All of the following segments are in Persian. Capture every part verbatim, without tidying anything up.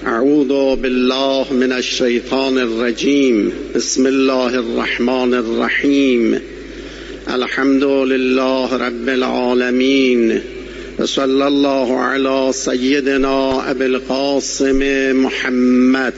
اعوذ بالله من الشیطان الرجیم. بسم الله الرحمن الرحیم. الحمد لله رب العالمین و صلی الله علی سیدنا ابی القاسم محمد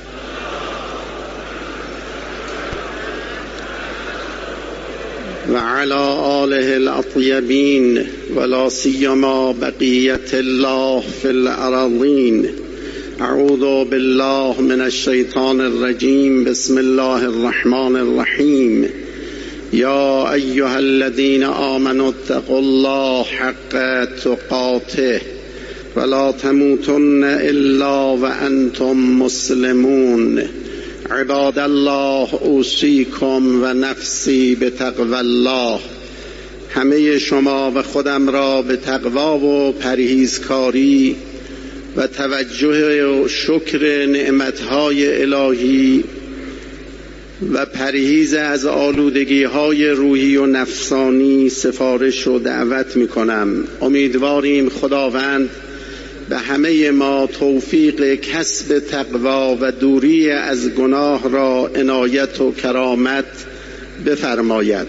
و علی آله الاطیبین و لا سیما بقیة الله فی الارضین. اعوذ بالله من الشیطان الرجیم. بسم الله الرحمن الرحیم. یا ایها الذین آمنوا اتقوا الله حق تقاته ولا تموتن الا وانتم مسلمون. عباد الله اوصیکم و نفسی بتقوی الله. همه شما و خودم را به تقوا و پرهیزکاری و توجه و شکر نعمتهای الهی و پرهیز از آلودگی‌های روحی و نفسانی سفارش و دعوت می‌کنم. امیدواریم خداوند به همه ما توفیق کسب تقوا و دوری از گناه را عنایت و کرامت بفرماید.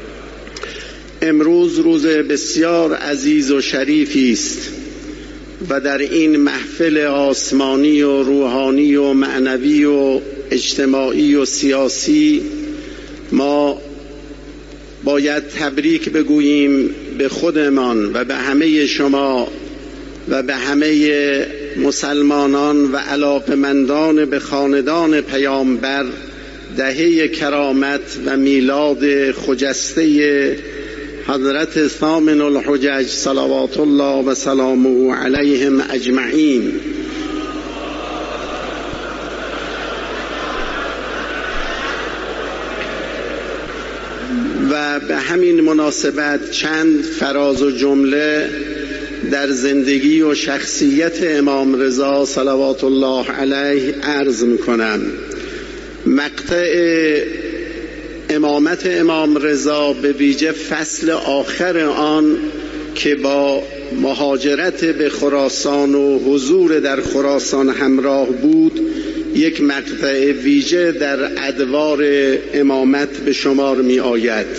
امروز روز بسیار عزیز و شریفی است و در این محفل آسمانی و روحانی و معنوی و اجتماعی و سیاسی ما باید تبریک بگوییم به خودمان و به همه شما و به همه مسلمانان و علاقمندان به خاندان پیامبر دهه کرامت و میلاد خجسته حضرت ثامن الحجج صلوات الله و سلامه علیهم اجمعین. و به همین مناسبت چند فراز و جمله در زندگی و شخصیت امام رضا صلوات الله علیه عرض میکنم. مقطع امامت امام رضا به ویژه فصل آخر آن که با مهاجرت به خراسان و حضور در خراسان همراه بود، یک مقطع ویژه در ادوار امامت به شمار می آید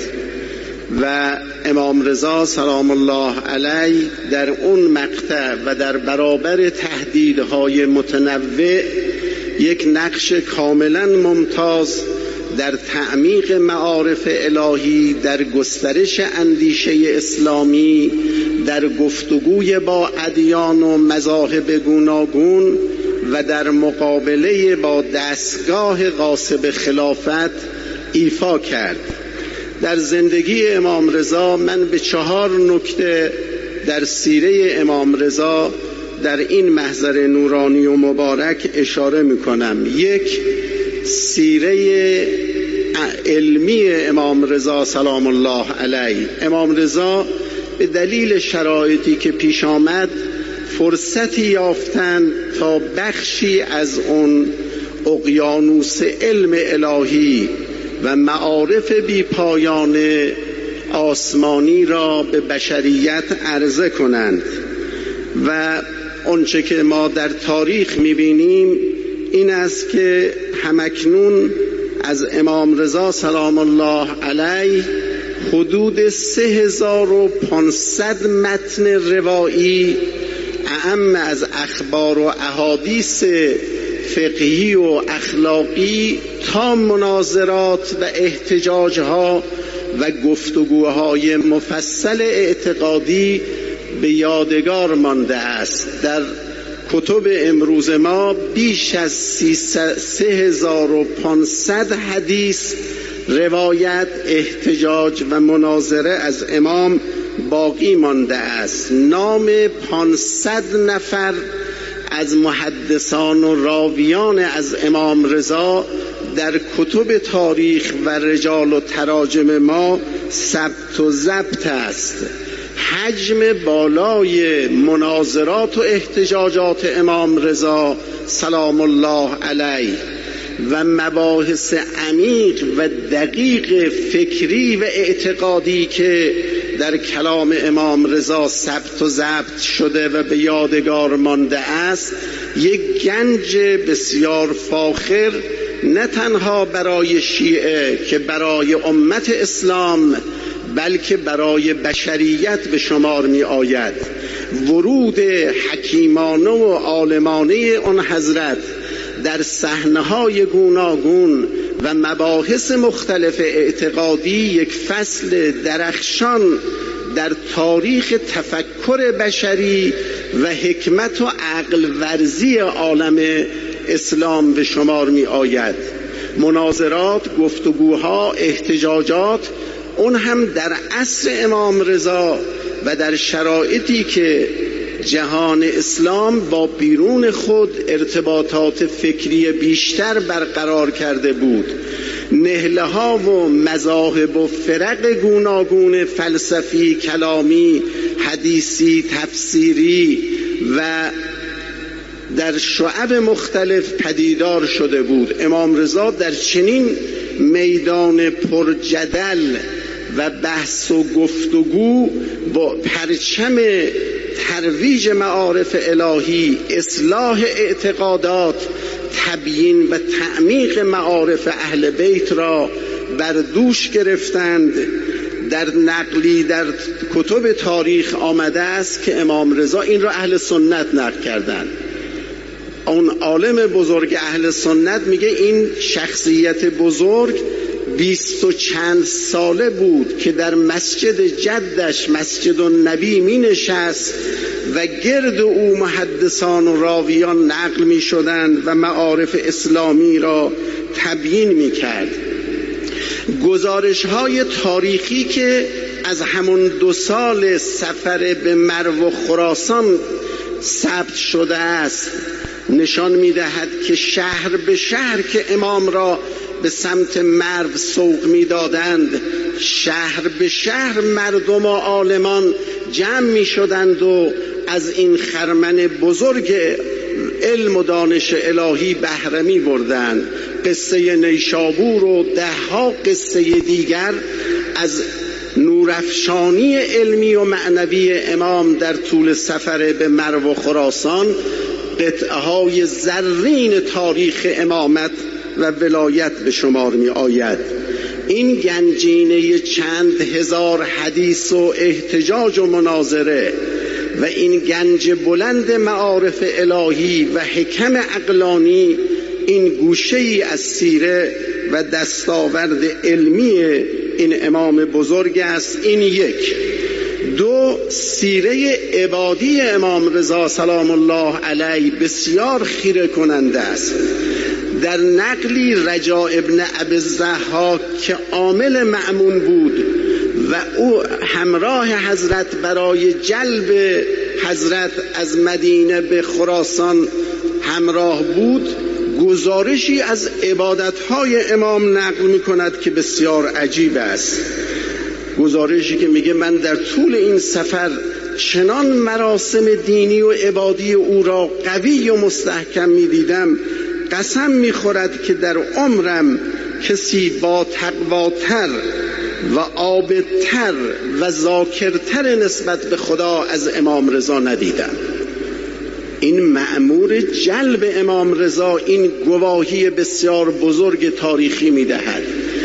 و امام رضا سلام الله علیه در اون مقطع و در برابر تهدیدهای متنوع یک نقش کاملا ممتاز در تعمیق معارف الهی، در گسترش اندیشه اسلامی، در گفتگوی با ادیان و مذاهب گوناگون و در مقابله با دستگاه غاصب خلافت ایفا کرد. در زندگی امام رضا من به چهار نکته در سیره امام رضا در این محضر نورانی و مبارک اشاره میکنم. یک، سیره علمی امام رضا سلام الله علیه. امام رضا به دلیل شرایطی که پیش آمد فرصتی یافتند تا بخشی از اون اقیانوس علم الهی و معارف بی پایان آسمانی را به بشریت عرضه کنند و آنچه که ما در تاریخ می‌بینیم این است که همکنون از امام رضا سلام الله علیه حدود سه هزار و پانصد متن روایی اعم از اخبار و احادیث فقهی و اخلاقی تا مناظرات و احتجاجها و گفتگوهای مفصل اعتقادی به یادگار مانده است. در کتب امروز ما بیش از سه هزار و پانصد حدیث، روایت، احتجاج و مناظره از امام باقی مانده است. نام پانصد نفر از محدثان و راویان از امام رضا در کتب تاریخ و رجال و تراجم ما ثبت و ضبط است. حجم بالای مناظرات و احتجاجات امام رضا سلام الله علیه و مباحث عمیق و دقیق فکری و اعتقادی که در کلام امام رضا ثبت و ضبط شده و به یادگار مانده است یک گنج بسیار فاخر نه تنها برای شیعه که برای امت اسلام بلکه برای بشریت به شمار می آید. ورود حکیمانه و عالمانه آن حضرت در صحنه‌های گوناگون و مباحث مختلف اعتقادی یک فصل درخشان در تاریخ تفکر بشری و حکمت و عقل ورزی عالم اسلام به شمار می آید. مناظرات، گفتگوها، احتجاجات، اون هم در عصر امام رضا و در شرایطی که جهان اسلام با بیرون خود ارتباطات فکری بیشتر برقرار کرده بود. نهله ها و مذاهب و فرق گوناگون فلسفی، کلامی، حدیثی، تفسیری و در شعب مختلف پدیدار شده بود. امام رضا در چنین میدان پرجدل و بحث و گفتگو با پرچم ترویج معارف الهی، اصلاح اعتقادات، تبیین و تعمیق معارف اهل بیت را بر دوش گرفتند. در نقلی در کتب تاریخ آمده است که امام رضا این را اهل سنت نقل کردند. اون عالم بزرگ اهل سنت میگه این شخصیت بزرگ بیست و چند ساله بود که در مسجد جدش مسجد النبی می نشست و گرد او محدثان و راویان نقل می شدند و معارف اسلامی را تبیین می کرد. گزارش های تاریخی که از همون دو سال سفر به مرو و خراسان ثبت شده است نشان می دهد که شهر به شهر که امام را به سمت مرو سوق می دادند، شهر به شهر مردم و عالمان جمع می شدند و از این خرمن بزرگ علم و دانش الهی بهره می بردند. قصه نیشابور و ده ها قصه دیگر از نورافشانی علمی و معنوی امام در طول سفر به مرو و خراسان قطعه های زرین تاریخ امامت و ولایت به شمار می آید. این گنجینه چند هزار حدیث و احتجاج و مناظره و این گنج بلند معارف الهی و حکم عقلانی این گوشه‌ای از سیره و دستاورد علمی این امام بزرگ است. این یک. دو، سیره عبادی امام رضا سلام الله علیه بسیار خیره کننده است. در نقلی رجا ابن ابی الضحاک که عامل مأمون بود و او همراه حضرت برای جلب حضرت از مدینه به خراسان همراه بود، گزارشی از عبادتهای امام نقل می کند که بسیار عجیب است. گزارشی که میگه من در طول این سفر چنان مراسم دینی و عبادی او را قوی و مستحکم می دیدم، قسم می خورد که در عمرم کسی با تقواتر و عابدتر و ذاکرتر نسبت به خدا از امام رضا ندیدم. این مأمور جلب امام رضا این گواهی بسیار بزرگ تاریخی می دهد.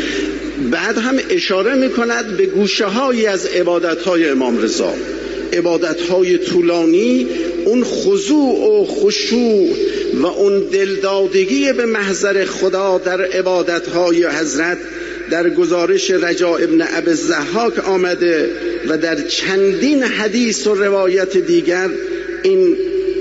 بعد هم اشاره می کند به گوشه هایی از عبادت های امام رضا، عبادت های طولانی، اون خضوع و خشوع و اون دلدادگی به محضر خدا در عبادت های حضرت در گزارش رجا ابن ابی الضحاک آمده و در چندین حدیث و روایت دیگر این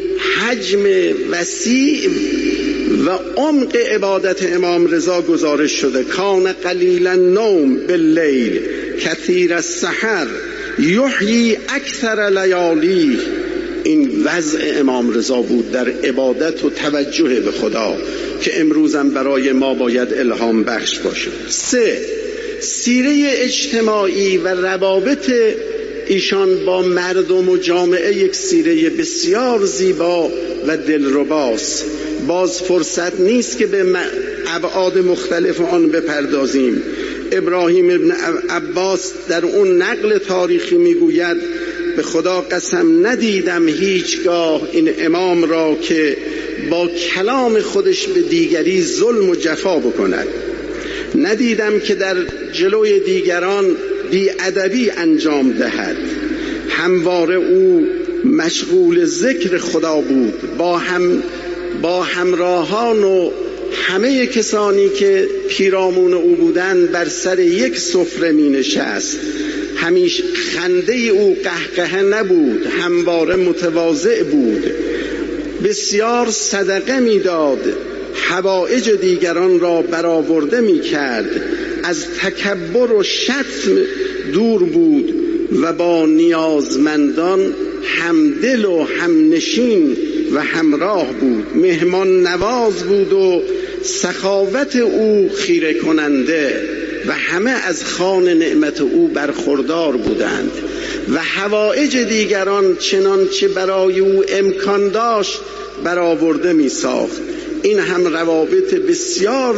حجم وسیع و عمق عبادت امام رضا گزارش شده. کان قلیل النوم باللیل کثیر السحر یحیی اکثر لیالی. این وضع امام رضا بود در عبادت و توجه به خدا که امروزم برای ما باید الهام بخش باشه. سه، سیره اجتماعی و روابط ایشان با مردم و جامعه یک سیره بسیار زیبا و دلرباست. باز فرصت نیست که به ابعاد مختلف آن بپردازیم. ابراهیم ابن عباس در اون نقل تاریخی میگوید به خدا قسم ندیدم هیچگاه این امام را که با کلام خودش به دیگری ظلم و جفا بکند، ندیدم که در جلوی دیگران بی‌ادبی انجام دهد. همواره او مشغول ذکر خدا بود، با هم با همراهان و همه کسانی که پیرامون او بودند بر سر یک سفره می نشست. همیشه خنده او قهقه نبود، همواره متواضع بود، بسیار صدقه می داد، حوائج دیگران را برآورده می کرد، از تکبر و شتم دور بود و با نیازمندان همدل و همنشین و همراه بود. مهمان نواز بود و سخاوت او خیره کننده و همه از خوان نعمت او برخوردار بودند و حوائج دیگران چنانچه برای او امکان داشت برآورده می ساخت. این هم روابط بسیار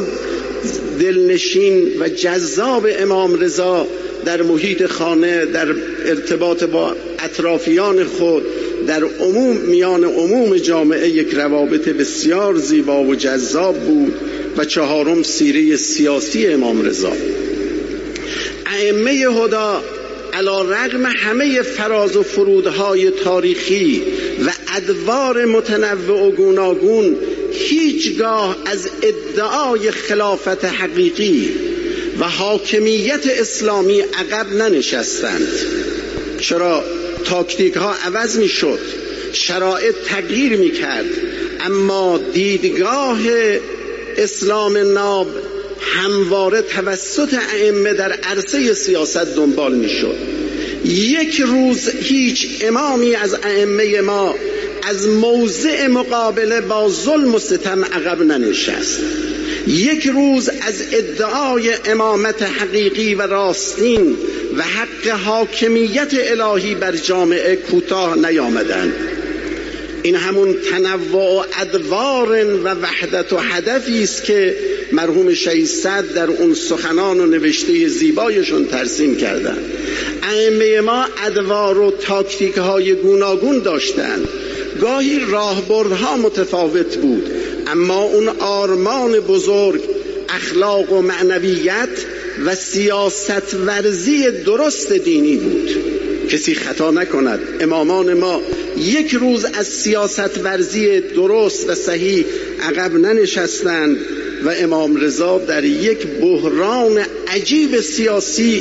دلنشین و جذاب امام رضا در محیط خانه، در ارتباط با اطرافیان خود، در عموم میان عموم جامعه یک روابط بسیار زیبا و جذاب بود. و چهارم سیره سیاسی امام رضا. ائمه هدی علی رغم همه فراز و فرودهای تاریخی و ادوار متنوع و گوناگون هیچگاه از ادعای خلافت حقیقی و حاکمیت اسلامی عقب ننشستند. چرا؟ تاکتیک ها عوض می شد، شرایط تغییر می کرد، اما دیدگاه اسلام ناب همواره توسط ائمه در عرصه سیاست دنبال می شد. یک روز هیچ امامی از ائمه ما از موضع مقابله با ظلم و ستم عقب ننشست. یک روز از ادعای امامت حقیقی و راستین و حق حاکمیت الهی بر جامعه کوتاه نیامدند. این همون تنوع و ادوار و وحدت و هدفی است که مرحوم شهید صدر در اون سخنان و نوشته زیبایشون ترسیم کردند. ائمه ما ادوار و تاکتیک های گوناگون داشتند، گاهی راهبردها متفاوت بود، اما اون آرمان بزرگ اخلاق و معنویت و سیاست ورزی درست دینی بود. کسی خطا نکند، امامان ما یک روز از سیاست ورزی درست و صحیح عقب ننشستند و امام رضا در یک بحران عجیب سیاسی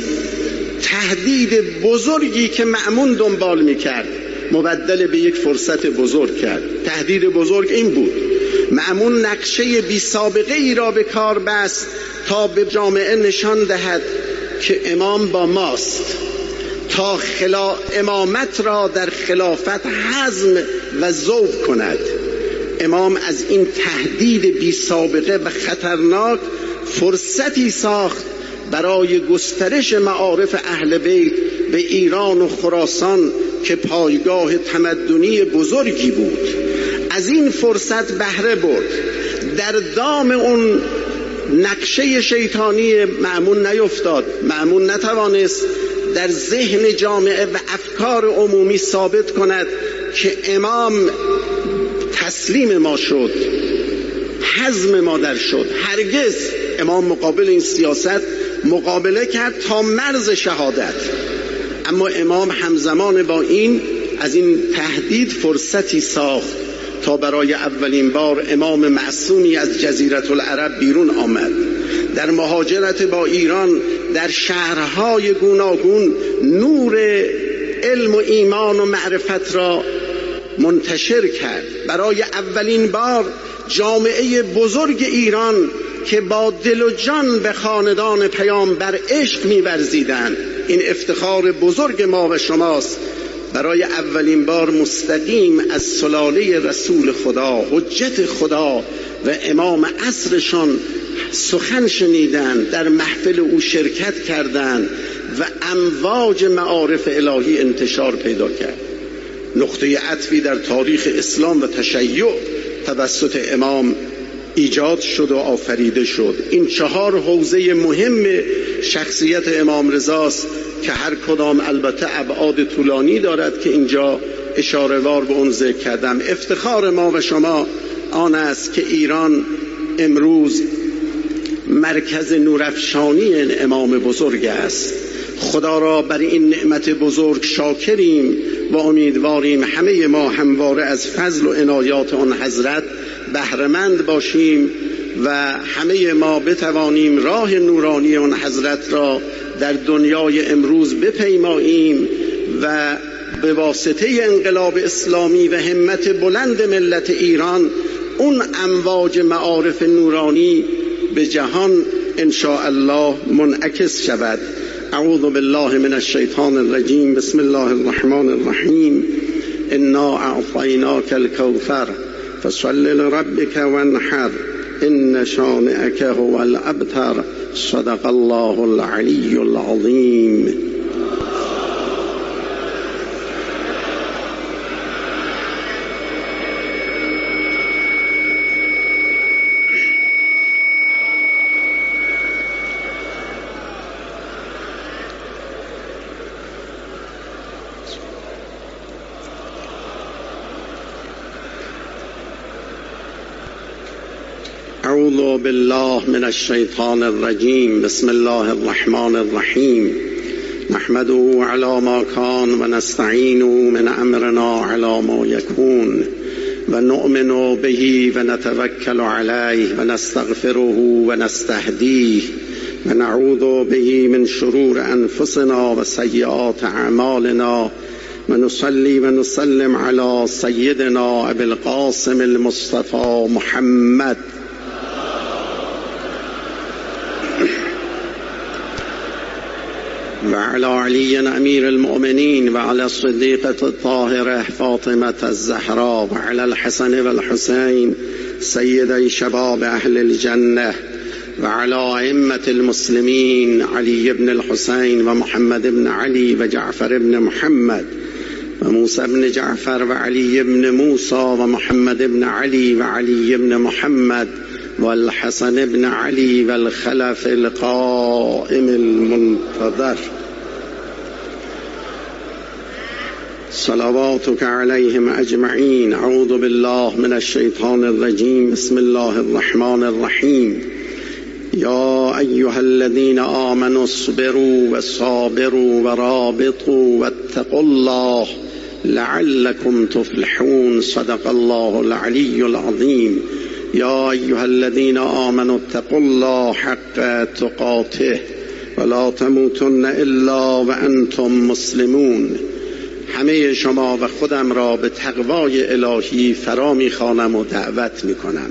تهدید بزرگی که مأمون دنبال میکرد مبدل به یک فرصت بزرگ کرد. تهدید بزرگ این بود: مأمون نقشه بی سابقه ای را به کار بست تا به جامعه نشان دهد که امام با ماست، تا خلا... امامت را در خلافت حزم و ذوب کند. امام از این تهدید بی سابقه و خطرناک فرصتی ساخت برای گسترش معارف اهل بیت به ایران و خراسان که پایگاه تمدنی بزرگی بود. از این فرصت بهره برد، در دام اون نقشه شیطانی مأمون نیفتاد. مأمون نتوانست در ذهن جامعه و افکار عمومی ثابت کند که امام تسلیم ما شد، حزم ما در شد. هرگز. امام مقابل این سیاست مقابله کرد تا مرز شهادت، اما امام همزمان با این از این تهدید فرصتی ساخت تا برای اولین بار امام معصومی از جزیره العرب بیرون آمد. در مهاجرت با ایران در شهرهای گوناگون نور علم و ایمان و معرفت را منتشر کرد. برای اولین بار جامعه بزرگ ایران که با دل و جان به خاندان پیامبر عشق می‌ورزیدند، این افتخار بزرگ ما و شماست، برای اولین بار مستقیم از سلاله رسول خدا، حجت خدا و امام عصرشان سخن شنیدند، در محفل او شرکت کردند و امواج معارف الهی انتشار پیدا کرد. نقطه عطفی در تاریخ اسلام و تشیع توسط امام ایجاد شد و آفریده شد. این چهار حوزه مهم شخصیت امام رضاست که هر کدام البته ابعاد طولانی دارد که اینجا اشاره وار به اون ذکر کردم. افتخار ما و شما آن است که ایران امروز مرکز نورافشانی این امام بزرگ است. خدا را بر این نعمت بزرگ شاکریم و امیدواریم همه ما همواره از فضل و عنایات آن حضرت بهره‌مند باشیم و همه ما بتوانیم راه نورانی آن حضرت را در دنیای امروز بپیماییم و به واسطه انقلاب اسلامی و همت بلند ملت ایران اون امواج معارف نورانی به جهان ان شاء الله منعکس شود. اعوذ بالله من الشیطان الرجیم. بسم الله الرحمن الرحیم. انا اعطیناک الکوثر فصل لربک وانحر ان شانئک هو الابتر. صدق الله العلی العظیم. اعوذ بالله من الشیطان الرجیم. بسم الله الرحمن الرحیم. نحمده علی ما کان و نستعینه من امرنا علی ما یکون و نؤمن به و نتوکل علیه و نستغفره و نستهدیه و نعوذ به من شرور انفسنا و سیئات اعمالنا و نصلی و نسلم علی سیدنا ابی القاسم المصطفى محمد و علی علی امیر المؤمنین و علی الصدیقة الطاهرة فاطمة الزهراء و علی الحسن و الحسین سیدی شباب اهل الجنه و علی ائمة المسلمین علی بن الحسین و محمد بن علی و جعفر بن محمد و موسی بن جعفر و علی بن موسی و محمد بن علی و علی بن محمد والحسن بن علی والخلف القائم المنتظر صلواتك عليهم اجمعین. اعوذ بالله من الشیطان الرجیم. بسم الله الرحمن الرحیم. یا ایها الذین آمنوا اصبروا وصابروا ورابطوا واتقوا الله لعلكم تفلحون. صدق الله العلی العظیم. یا ایها الذین آمنوا اتقوا الله حق تقاته ولا تموتن الا وانتم مسلمون. همه شما و خودم را به تقوای الهی فرا می‌خوانم و دعوت می‌کنم.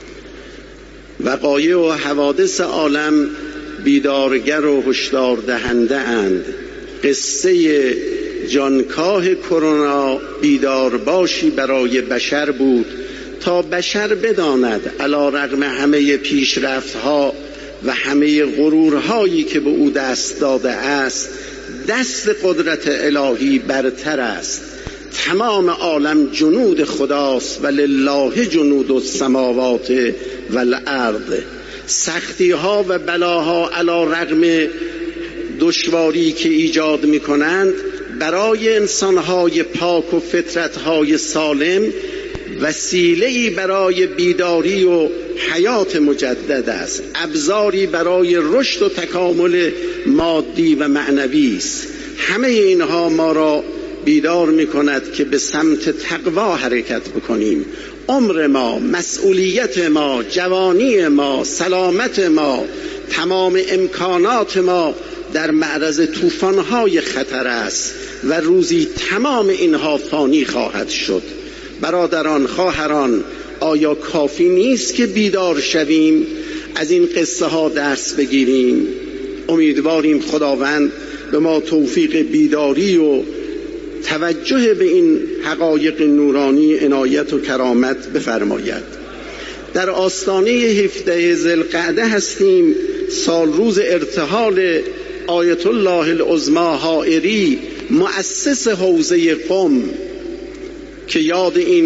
وقایع و حوادث عالم بیدارگر و هشدار دهنده اند. قصه جانکاه کرونا بیدار باشی برای بشر بود تا بشر بداند علی رغم همه پیشرفت‌ها و همه غرورهایی که به او دست داده است دست قدرت الهی برتر است. تمام عالم جنود خداست و لله جنود السماوات و الارض. سختی ها و بلاها علی رغم دشواری که ایجاد می کنند برای انسانهای پاک و فطرتهای سالم وسیله‌ای برای بیداری و حیات مجدد است. ابزاری برای رشد و تکامل مادی و معنوی است. همه اینها ما را بیدار می کند که به سمت تقوا حرکت بکنیم. عمر ما، مسئولیت ما، جوانی ما، سلامت ما، تمام امکانات ما در معرض طوفان‌های خطر است و روزی تمام اینها فانی خواهد شد. برادران، خواهران، آیا کافی نیست که بیدار شویم، از این قصه ها درس بگیریم؟ امیدواریم خداوند به ما توفیق بیداری و توجه به این حقایق نورانی عنایت و کرامت بفرماید. در آستانه هفده ذوالقعده هستیم، سال روز ارتحال آیت الله العظمی حائری مؤسس حوزه قم که یاد این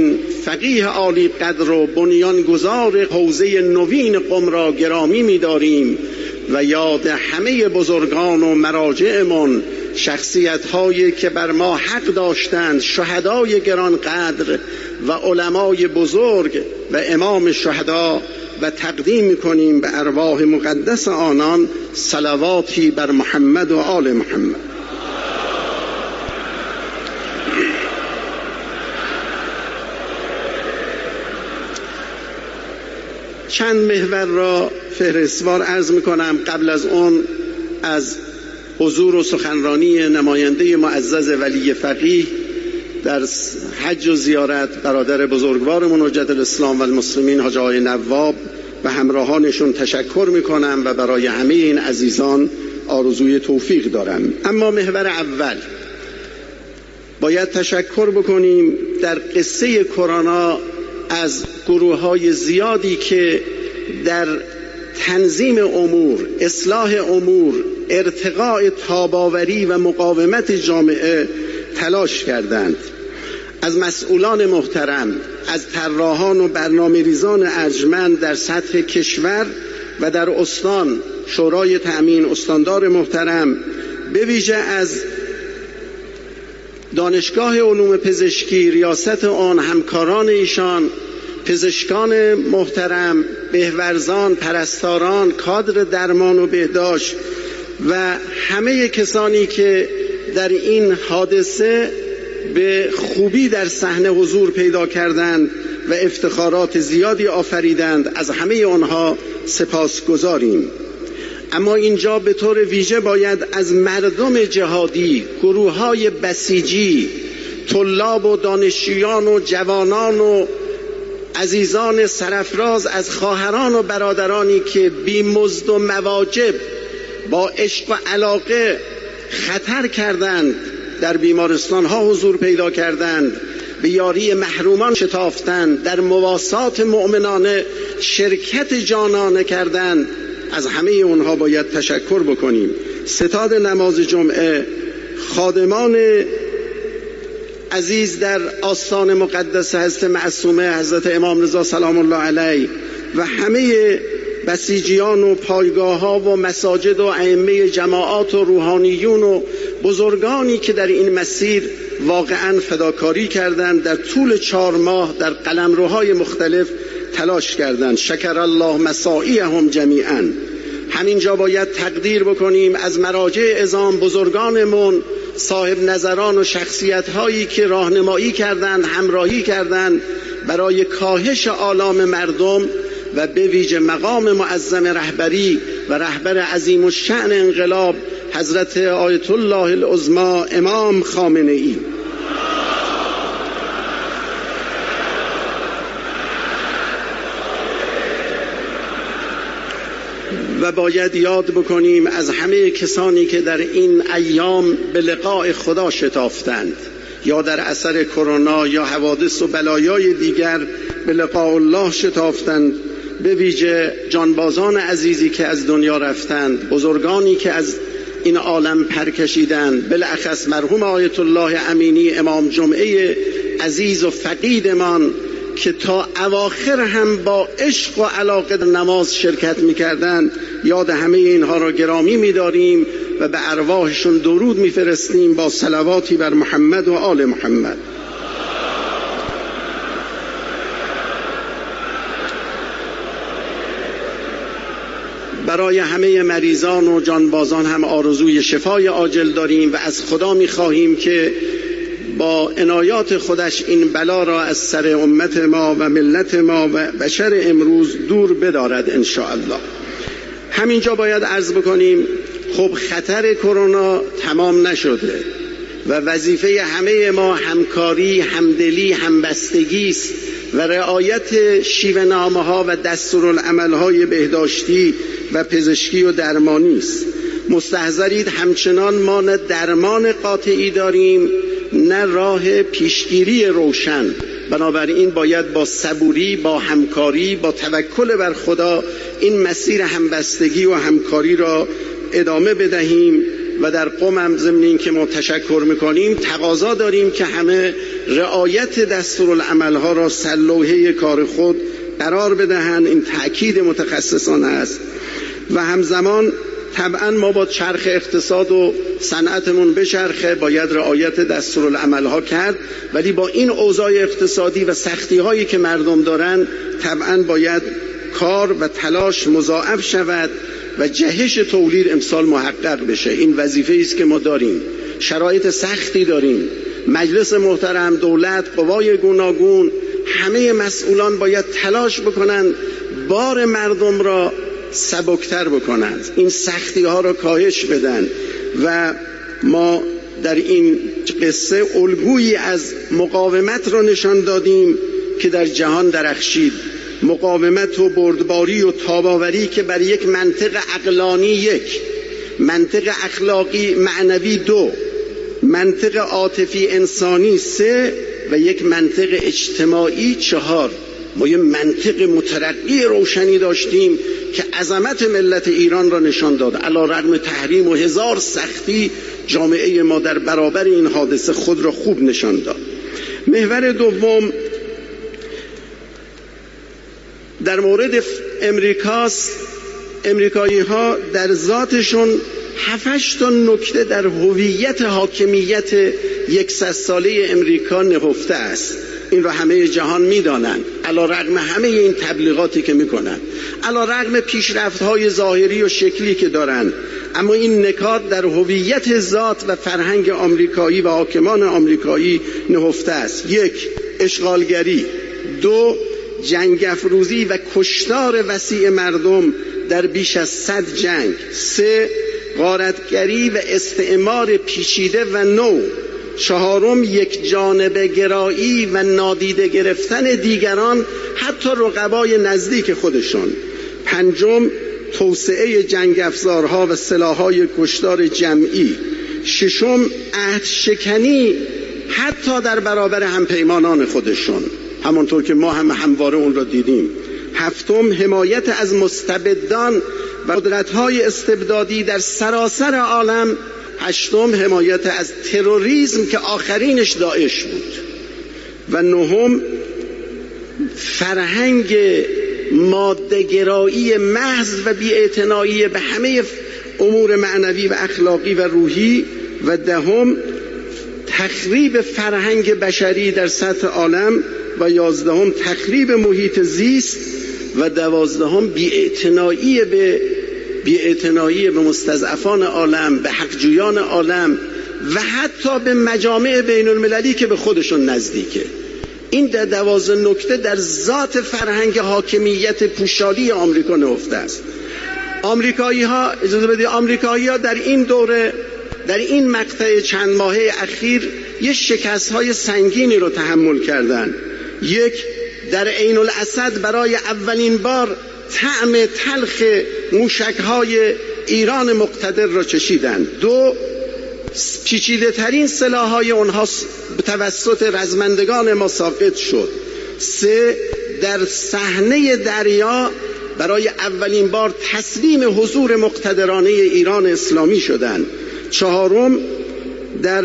فقیه عالی قدر و بنیانگذار حوزه نوین قم را گرامی می‌داریم و یاد همه بزرگان و مراجعمان، شخصیت‌هایی که بر ما حق داشتند، شهدای گرانقدر و علمای بزرگ و امام شهدا، و تقدیم می‌کنیم به ارواح مقدس آنان صلواتی بر محمد و آل محمد. چند محور را فهرستوار عرض می‌کنم. قبل از اون از حضور و سخنرانی نماینده معزز ولی فقیه در حج و زیارت برادر بزرگوارمون حجت الاسلام و المسلمین حاج آقای نواب و همراهانشون تشکر میکنم و برای همه این عزیزان آرزوی توفیق دارم. اما محور اول باید تشکر بکنیم در قصه کرونا از گروه‌های زیادی که در تنظیم امور، اصلاح امور، ارتقاء تاباوری و مقاومت جامعه تلاش کردند. از مسئولان محترم، از طراحان و برنامه‌ریزان ارجمند در سطح کشور و در استان، شورای تأمین، استاندار محترم، به ویژه از دانشگاه علوم پزشکی، ریاست آن، همکاران ایشان، پزشکان محترم، بهورزان، پرستاران، کادر درمان و بهداشت و همه کسانی که در این حادثه به خوبی در صحنه حضور پیدا کردند و افتخارات زیادی آفریدند، از همه آنها سپاسگزاریم. اما اینجا به طور ویژه باید از مردم جهادی، گروه‌های بسیجی، طلاب و دانشجویان و جوانان و عزیزان سرفراز از خواهران و برادرانی که بی مزد و مواجب با عشق و علاقه خطر کردند، در بیمارستان ها حضور پیدا کردند، به یاری محرومان شتافتند، در مواسات مؤمنانه شرکت جانانه کردند، از همه اونها باید تشکر بکنیم. ستاد نماز جمعه، خادمان عزیز در آستان مقدس حضرت معصومه حضرت امام رضا سلام الله علیه و همه بسیجیان و پایگاه ها و مساجد و ائمه جماعات و روحانیون و بزرگانی که در این مسیر واقعا فداکاری کردند، در طول چهار ماه در قلمروهای مختلف تلاش کردند. شکر الله مساعیهم جمیعا. همینجا باید تقدیر بکنیم از مراجع عظام، بزرگانمون، صاحب نظران و شخصیت هایی که راهنمایی کردند، همراهی کردند برای کاهش آلام مردم و به ویژه مقام معظم رهبری و رهبر عظیم الشأن انقلاب حضرت آیت الله العظمی امام خامنه ای. و باید یاد بکنیم از همه کسانی که در این ایام به لقاء خدا شتافتند، یا در اثر کرونا یا حوادث و بلایای دیگر به لقاء الله شتافتند، به ویژه جانبازان عزیزی که از دنیا رفتند، بزرگانی که از این عالم پرکشیدند، بالاخص مرحوم آیت الله امینی امام جمعه عزیز و فقیدمان که تا اواخر هم با عشق و علاقه در نماز شرکت می‌کردند، یاد همه اینها را گرامی می‌داریم و به ارواحشون درود می‌فرستیم با صلواتی بر محمد و آل محمد. برای همه مریضان و جانبازان هم آرزوی شفای عاجل داریم و از خدا می‌خواهیم که با عنایات خودش این بلا را از سر امت ما و ملت ما و بشر امروز دور بدارد ان شاء الله. همینجا باید عرض بکنیم خب خطر کرونا تمام نشده و وظیفه همه ما همکاری، همدلی، همبستگی است و رعایت شیوه نامه ها و دستورالعمل های بهداشتی و پزشکی و درمانی است. مستحضرید همچنان ما نه درمان قاطعی داریم نه راه پیشگیری روشن، بنابراین باید با صبوری، با همکاری، با توکل بر خدا این مسیر همبستگی و همکاری را ادامه بدهیم و در قم هم ضمن این که ما تشکر میکنیم تقاضا داریم که همه رعایت دستورالعملها را سرلوحه کار خود قرار بدهند. این تأکید متخصصان است و همزمان طبعا ما با چرخ اقتصاد و صنعتمون بچرخه، باید رعایت دستورالعملها کرد، ولی با این اوضاع اقتصادی و سختی هایی که مردم دارن طبعا باید کار و تلاش مضاعف شود و جهش تولید امسال محقق بشه. این وظیفه است که ما داریم. شرایط سختی داریم. مجلس محترم، دولت، قوای گوناگون، همه مسئولان باید تلاش بکنند بار مردم را سبکتر بکنند، این سختی ها را کاهش بدن و ما در این قصه الگویی از مقاومت را نشان دادیم که در جهان درخشید. مقاومت و بردباری و تاباوری که بر یک منطق عقلانی یک، منطق اخلاقی معنوی دو، منطق عاطفی انسانی سه و یک منطق اجتماعی چهار. ما یه منطق مترقی روشنی داشتیم که عظمت ملت ایران را نشان داد. علی رغم تحریم و هزار سختی جامعه ما در برابر این حادثه خود را خوب نشان داد. محور دوم در مورد امریکاست. امریکایی ها در ذاتشون هفتش تا نکته در هویت حاکمیت یکصد ساله امریکا نهفته است. این را همه جهان میدانند، علی رغم همه این تبلیغاتی که میکنند، علی رغم پیشرفت‌های ظاهری و شکلی که دارند، اما این نکات در هویت ذات و فرهنگ آمریکایی و حاکمان آمریکایی نهفته است. یک، اشغالگری. دو، جنگ افروزی و کشتار وسیع مردم در بیش از صد جنگ. سه، غارتگری و استعمار پیچیده و نو. چهارم، یک جانبه گرایی و نادیده گرفتن دیگران، حتی رقبای نزدیک خودشون. پنجم، توسعه جنگ افزارها و سلاح‌های کشتار جمعی. ششم، عهد شکنی حتی در برابر همپیمانان خودشون، همانطور که ما هم همواره اون را دیدیم. هفتم، حمایت از مستبدان و قدرت‌های استبدادی در سراسر عالم. هشتم، حمایت از تروریسم که آخرینش داعش بود. و نهم، فرهنگ ماده‌گرایی محض و بی‌اعتنایی به همه امور معنوی و اخلاقی و روحی. و دهم، تخریب فرهنگ بشری در سطح عالم. و یازدهم، تخریب محیط زیست. و دوازدهم، بی‌اعتنایی به بی‌اعتنایی به مستضعفان عالم، به حقجویان عالم و حتی به مجامع بین المللی که به خودشون نزدیکه. این در دوازده نکته در ذات فرهنگ حاکمیت پوشالی آمریکا نهفته است. آمریکایی ها اجازه بدید آمریکایی ها در این دوره، در این مقطع چند ماهه اخیر یه شکست های سنگینی رو تحمل کردن. یک، در عین الاسد برای اولین بار طعم تلخ موشک‌های ایران مقتدر را چشیدند. دو، پیچیده ترین سلاح‌های اونها به توسط رزمندگان ما ساقط شد. سه، در صحنه دریا برای اولین بار تسلیم حضور مقتدرانه ایران اسلامی شدند. چهارم، در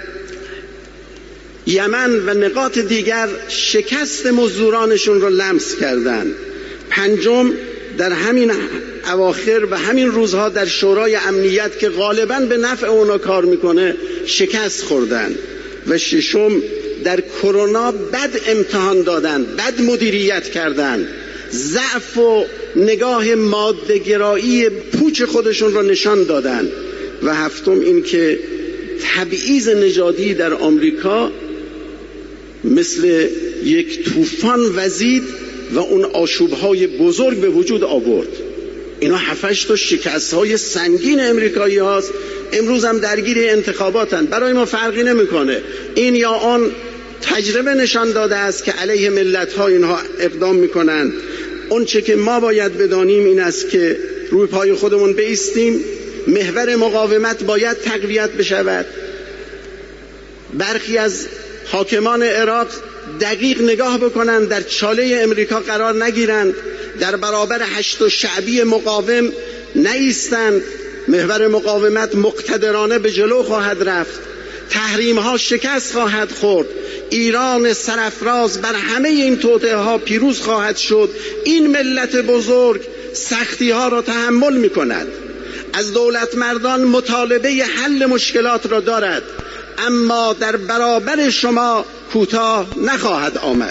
یمن و نقاط دیگر شکست مزدورانشون را لمس کردند. پنجم، در همین اواخر و همین روزها در شورای امنیت که غالباً به نفع اونا کار میکنه شکست خوردن. و ششم، در کرونا بد امتحان دادن، بد مدیریت کردن، ضعف و نگاه ماده‌گرایی پوچ خودشون را نشان دادن. و هفتم، این که تبعیض نژادی در آمریکا مثل یک طوفان وزید و اون آشوب‌های بزرگ به وجود آورد. اینا هفتش تا شکست‌های سنگین امریکایی هاست. امروز هم درگیر انتخاباتن. برای ما فرقی نمی‌کنه این یا آن. تجربه نشان داده است که علیه ملت‌ها اینها اقدام می‌کنند. اون چه که ما باید بدانیم این است که روی پای خودمون بایستیم. محور مقاومت باید تقویت بشود. برخی از حاکمان عراق دقیق نگاه بکنند، در چاله امریکا قرار نگیرند، در برابر هشت شعبی مقاوم نایستند، محور مقاومت مقتدرانه به جلو خواهد رفت، تحریم ها شکست خواهد خورد، ایران سرافراز بر همه این توطئه ها پیروز خواهد شد. این ملت بزرگ سختی ها را تحمل می کند، از دولت مردان مطالبه حل مشکلات را دارد، اما در برابر شما کوتاه نخواهد آمد.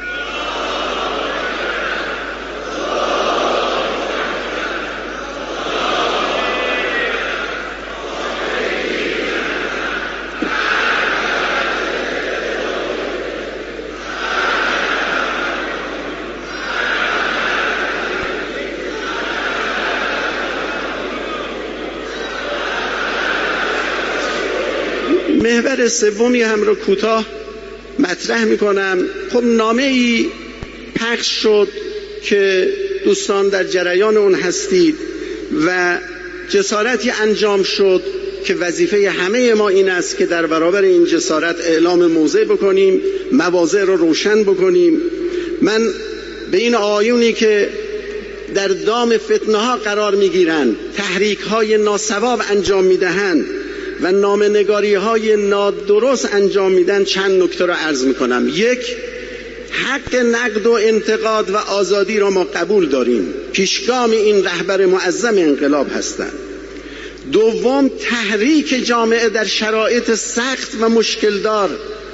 محور سومی هم رو کوتاه مطرح میکنم. خب نامه ای پخش شد که دوستان در جریان اون هستید و جسارتی انجام شد که وظیفه همه ما این است که در برابر این جسارت اعلام موضع بکنیم، مواضع رو روشن بکنیم. من به این آیونی که در دام فتنه ها قرار میگیرند، تحریک های ناصواب انجام میدهند و نامه‌نگاری های نادرست انجام میدن چند نکته را عرض میکنم. یک، حق نقد و انتقاد و آزادی را ما قبول داریم، پیشگام این رهبر معظم انقلاب هستند. دوم، تحریک جامعه در شرایط سخت و مشکلدار،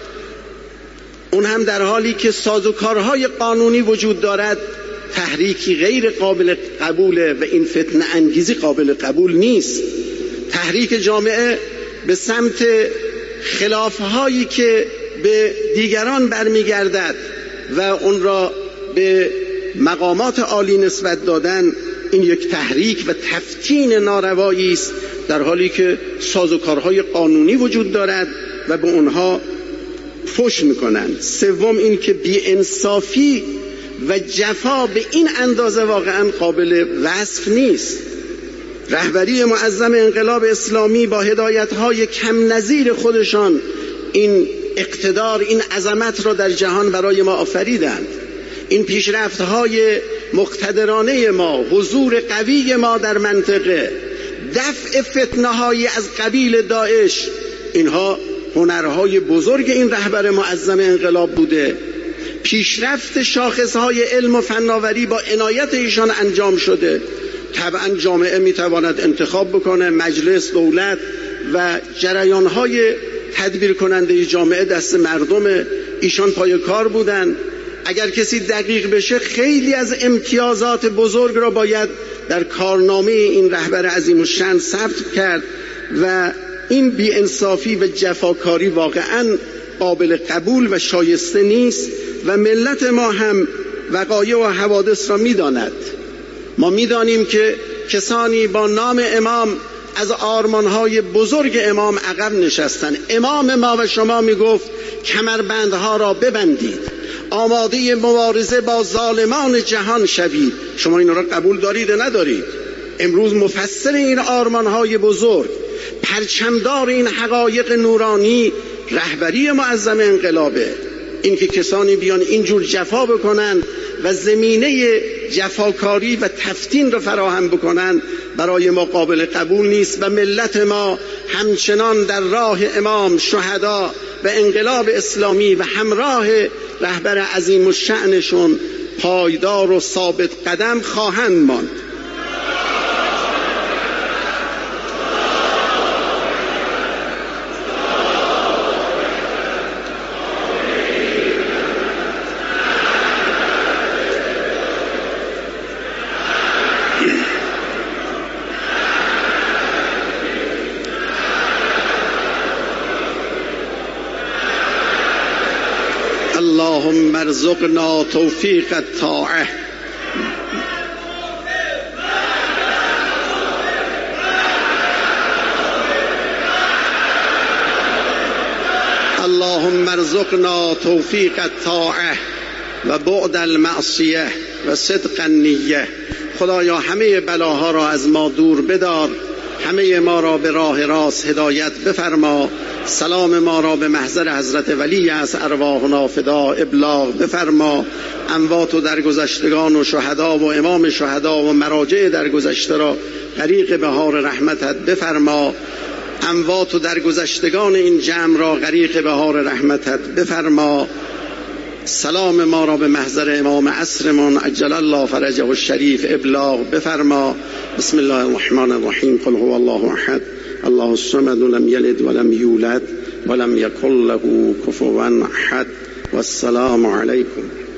اون هم در حالی که سازوکارهای قانونی وجود دارد، تحریکی غیر قابل قبوله و این فتنه انگیزی قابل قبول نیست. تحریک جامعه به سمت خلافهایی که به دیگران برمیگردد و اون را به مقامات عالی نسبت دادن، این یک تحریک و تفتین ناروایی است، در حالی که سازوکارهای قانونی وجود دارد و به اونها فحش میکنند. سوم، این که بی‌انصافی و جفا به این اندازه واقعا قابل وصف نیست. رهبری معظم انقلاب اسلامی با هدایت‌های کم نظیر خودشان این اقتدار، این عظمت را در جهان برای ما آفریدند. این پیشرفت‌های مقتدرانه ما، حضور قوی ما در منطقه، دفع فتنه‌های از قبیل داعش، اینها هنرهای بزرگ این رهبر معظم انقلاب بوده. پیشرفت شاخص‌های علم و فناوری با عنایت ایشان انجام شده. طبعا جامعه میتواند انتخاب بکنه، مجلس، دولت و جریانهای تدبیر کننده جامعه دست مردم، ایشان پای کار بودن. اگر کسی دقیق بشه خیلی از امتیازات بزرگ را باید در کارنامه این رهبر عظیم الشأن ثبت کرد و این بی‌انصافی و جفاکاری واقعا قابل قبول و شایسته نیست و ملت ما هم وقایع و حوادث را میداند. ما میدانیم که کسانی با نام امام از آرمانهای بزرگ امام عقب نشستن. امام ما و شما میگفت کمربندها را ببندید، آماده مبارزه با ظالمان جهان شوید. شما این را قبول دارید و ندارید؟ امروز مفسر این آرمانهای بزرگ، پرچمدار این حقایق نورانی، رهبری معظم انقلابه. این که کسانی بیان اینجور جفا بکنن و زمینه جفاکاری و تفتین را فراهم بکنن برای ما قابل قبول نیست و ملت ما همچنان در راه امام، شهدا و انقلاب اسلامی و همراه رهبر عظیم الشأنشون پایدار و ثابت قدم خواهند ماند. اللهم ارزقنا توفیق الطاعه. اللهم ارزقنا توفیق الطاعه و بعد المعصیه و صدق النیه. خدایا همه بلاها را از ما دور بدار همه ما را به راه راست هدایت بفرما. سلام ما را به محضر حضرت ولی از ارواحنا فدا ابلاغ بفرما. اموات و درگذشتگان و شهدا و امام شهدا و مراجع درگذشته را غریق بهار رحمتت بفرما. اموات و درگذشتگان این جمع را غریق بهار رحمتت بفرما. سلام ما را به محضر امام عصرمان عجل الله فرجه الشریف ابلاغ بفرما. بسم الله الرحمن الرحیم. قل هو الله احد الله الصمد لم یلد ولم یولد ولم یکن له کفوا احد. والسلام علیکم.